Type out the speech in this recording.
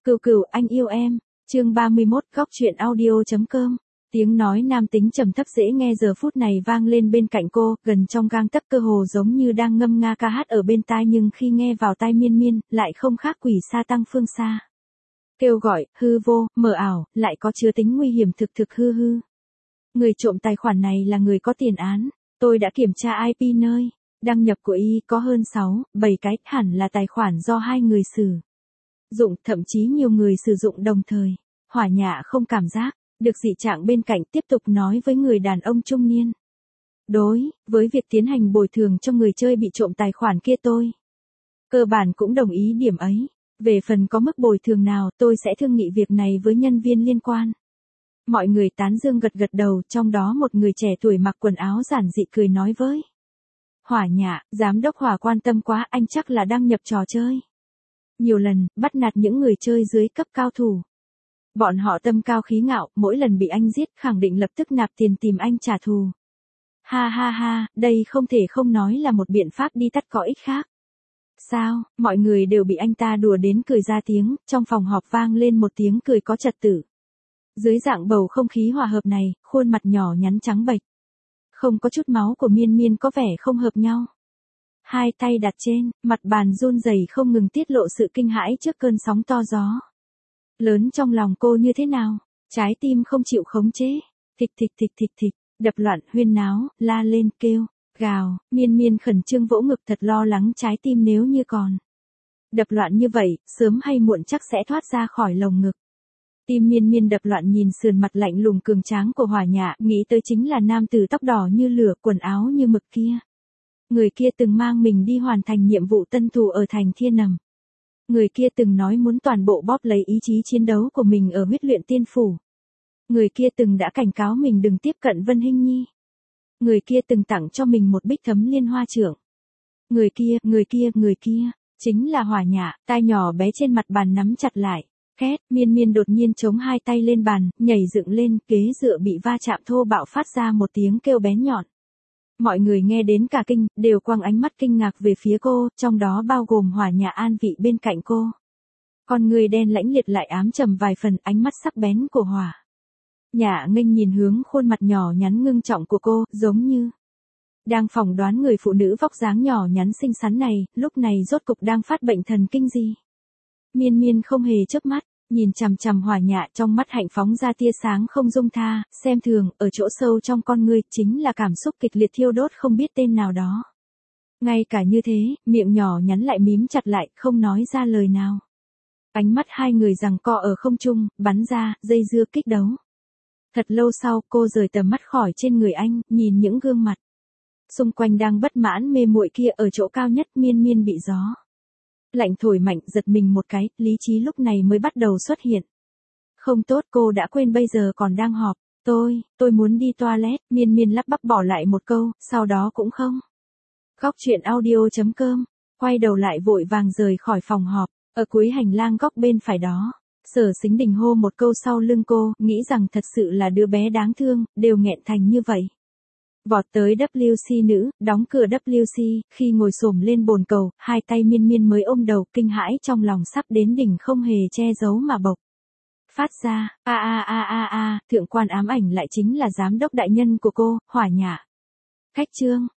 Cừu cừu anh yêu em, chương 31 góc chuyện audio.com. Tiếng nói nam tính trầm thấp dễ nghe giờ phút này vang lên bên cạnh cô, gần trong gang tấc cơ hồ giống như đang ngâm nga ca hát ở bên tai nhưng khi nghe vào tai Miên Miên, lại không khác quỷ sa tăng phương xa. Kêu gọi, hư vô, mờ ảo, lại có chứa tính nguy hiểm thực hư hư. Người trộm tài khoản này là người có tiền án, tôi đã kiểm tra IP nơi đăng nhập của y có hơn 6-7 cái, hẳn là tài khoản do hai người sử dụng, thậm chí nhiều người sử dụng đồng thời. Hỏa Nhạ không cảm giác được dị trạng bên cạnh, tiếp tục nói với người đàn ông trung niên. Đối với việc tiến hành bồi thường cho người chơi bị trộm tài khoản kia tôi cơ bản cũng đồng ý điểm ấy. Về phần có mức bồi thường nào tôi sẽ thương nghị việc này với nhân viên liên quan. Mọi người tán dương gật đầu, trong đó một người trẻ tuổi mặc quần áo giản dị cười nói với Hỏa Nhạ, giám đốc Hỏa quan tâm quá, anh chắc là đăng nhập trò chơi nhiều lần, bắt nạt những người chơi dưới cấp cao thủ. Bọn họ tâm cao khí ngạo, mỗi lần bị anh giết khẳng định lập tức nạp tiền tìm anh trả thù. Ha ha ha, đây không thể không nói là một biện pháp đi tắt có ích khác. Sao, mọi người đều bị anh ta đùa đến cười ra tiếng, trong phòng họp vang lên một tiếng cười có trật tự. Dưới dạng bầu không khí hòa hợp này, khuôn mặt nhỏ nhắn trắng bệch, không có chút máu của Miên Miên có vẻ không hợp nhau. Hai tay đặt trên, mặt bàn run rẩy không ngừng tiết lộ sự kinh hãi trước cơn sóng to gió lớn trong lòng cô như thế nào. Trái tim không chịu khống chế, thịch, đập loạn, huyên náo, la lên, kêu, gào. Miên Miên khẩn trương vỗ ngực, thật lo lắng trái tim nếu như còn đập loạn như vậy, sớm hay muộn chắc sẽ thoát ra khỏi lồng ngực. Tim Miên Miên đập loạn nhìn sườn mặt lạnh lùng cường tráng của Hỏa Nhạ, nghĩ tới chính là nam tử tóc đỏ như lửa, quần áo như mực kia. Người kia từng mang mình đi hoàn thành nhiệm vụ tân thù ở thành Thiên Nầm. Người kia từng nói muốn toàn bộ bóp lấy ý chí chiến đấu của mình ở huyết luyện tiên phủ. Người kia từng đã cảnh cáo mình đừng tiếp cận Vân Hinh Nhi. Người kia từng tặng cho mình một bích thấm liên hoa trưởng. Người kia, chính là Hỏa Nhạ. Tai nhỏ bé trên mặt bàn nắm chặt lại. Két, Miên Miên đột nhiên chống hai tay lên bàn, nhảy dựng lên, ghế dựa bị va chạm thô bạo phát ra một tiếng kêu bén nhọn. Mọi người nghe đến cả kinh, đều quăng ánh mắt kinh ngạc về phía cô, trong đó bao gồm Hỏa Nhạ an vị bên cạnh cô. Con người đen lãnh liệt lại ám trầm vài phần, ánh mắt sắc bén của Hỏa Nhạ nghênh nhìn hướng khuôn mặt nhỏ nhắn ngưng trọng của cô, giống như đang phỏng đoán người phụ nữ vóc dáng nhỏ nhắn xinh xắn này, lúc này rốt cục đang phát bệnh thần kinh gì. Miên Miên không hề chớp mắt, nhìn chằm chằm Hỏa Nhạ, trong mắt hạnh phóng ra tia sáng không dung tha, xem thường, ở chỗ sâu trong con ngươi, chính là cảm xúc kịch liệt thiêu đốt không biết tên nào đó. Ngay cả như thế, miệng nhỏ nhắn lại mím chặt lại, không nói ra lời nào. Ánh mắt hai người giằng co ở không trung, bắn ra, dây dưa kích đấu. Thật lâu sau, cô rời tầm mắt khỏi trên người anh, nhìn những gương mặt xung quanh đang bất mãn mê muội kia. Ở chỗ cao nhất, Miên Miên bị gió lạnh thổi mạnh, giật mình một cái, lý trí lúc này mới bắt đầu xuất hiện. Không tốt, cô đã quên bây giờ còn đang họp. Tôi muốn đi toilet. Miên Miên lắp bắp bỏ lại một câu, sau đó cũng không. Góc chuyện audio.com, quay đầu lại vội vàng rời khỏi phòng họp. Ở cuối hành lang góc bên phải đó, Sở Sính Đình hô một câu sau lưng cô, nghĩ rằng thật sự là đứa bé đáng thương, đều nghẹn thành như vậy. Vọt tới WC nữ, đóng cửa WC, khi ngồi xổm lên bồn cầu, hai tay Miên Miên mới ôm đầu, kinh hãi trong lòng sắp đến đỉnh không hề che giấu mà bộc phát ra. Thượng quan ám ảnh lại chính là giám đốc đại nhân của cô, Hỏa Nhạ. Khách trương,